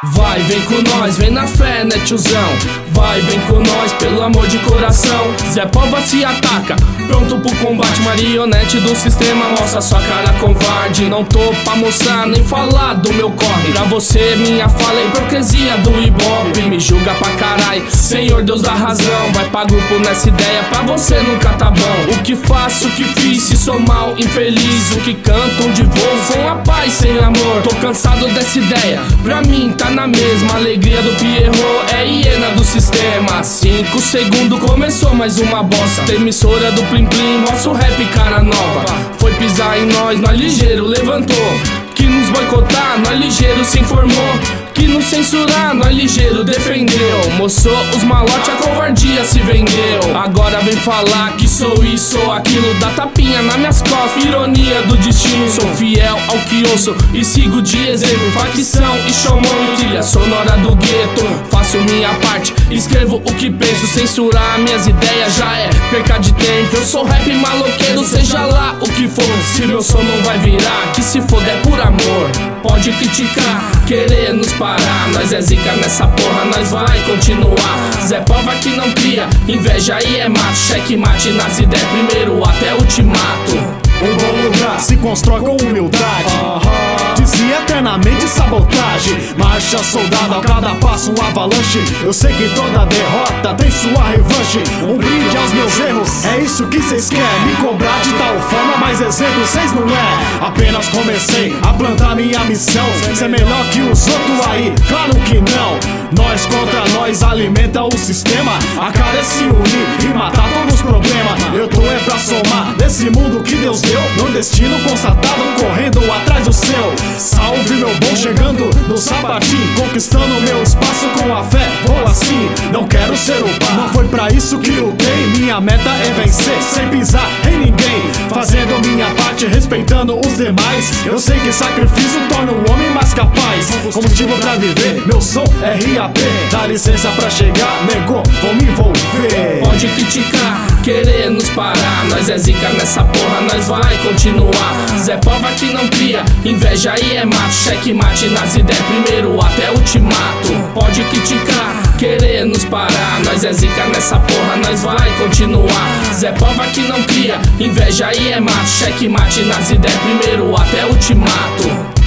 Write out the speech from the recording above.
Vai, vem com nós, vem na fé, né tiozão? Vai, vem com nós, pelo amor de coração. Zé Pova se ataca, pronto pro combate. Marionete do sistema, mostra sua cara covarde. Não tô pra mostrar, nem falar do meu corre. Pra você minha fala é hipocrisia do Ibope. Me julga pra carai, Senhor Deus da razão. Vai pra grupo nessa ideia, pra você nunca tá bom. O que faço, o que fiz, se sou mal, infeliz. O que cantam de voo, com a paz sem amor. Tô cansado dessa ideia, pra mim tá na mesma. Alegria do Pierrot é hiena do sistema. 5 segundos começou mais uma bosta. Emissora do Plim Plim, nosso rap cara nova. Foi pisar em nós ligeiro levantou. Que nos boicotar, nós ligeiro se informou. Que nos censurar, nós ligeiro defendeu. Mostrou os malote, a covardia se vendeu. Agora vem falar que sou isso ou aquilo. Dá tapinha nas minhas costas, ironia do destino. Sou fiel ao que ouço e sigo de exemplo. Facção e showman e trilha sonora do gueto. Faço minha parte, escrevo o que penso. Censurar minhas ideias já é perca de tempo. Eu sou rap maloqueiro, seja lá o que for. Se meu som não vai virar, que se foda é por amor. Pode criticar, querer nos parar. Nós é zica nessa porra, nós vai continuar. Zé Pova que não cria, inveja aí é mato. Checkmate nas ideias, primeiro até ultimato. Um bom lugar se constrói com humildade. Dizia eternamente sabotagem. Marcha soldado, a cada passo um avalanche. Eu sei que toda derrota tem sua revanche. Um brinde aos meus erros, é isso que cês querem. Me cobrar de tal forma, mas exemplo cês não é. Apenas comecei a plantar minha missão. Ser melhor que os outros aí, claro que não. Nós contra nós alimenta o sistema. A cara é se unir e matar todos os problemas. Eu tô é pra somar nesse mundo que Deus deu. Meu destino constatado, correndo atrás do seu. Salve meu bom, chegando no sapatinho. Conquistando meu espaço com a fé, vou assim. Não quero ser o par, não foi pra isso que lutei. Minha meta é vencer, sem pisar em ninguém. Fazendo minha parte, respeitando os demais. Eu sei que sacrifício torna o homem mais capaz. Combustível pra viver, meu som é RAP. Dá licença pra chegar, negou, vou me envolver. Pode criticar, querer nos parar. Nós é zica nessa porra, nós vai continuar. Zé Pova que não cria, inveja aí é mato. Checkmate nas ideias, primeiro até ultimato. Pode criticar, querer nos parar. Nós é zica nessa porra, nós vai continuar. Zé Pova que não cria, inveja aí é mato. Checkmate nas ideias, primeiro até ultimato.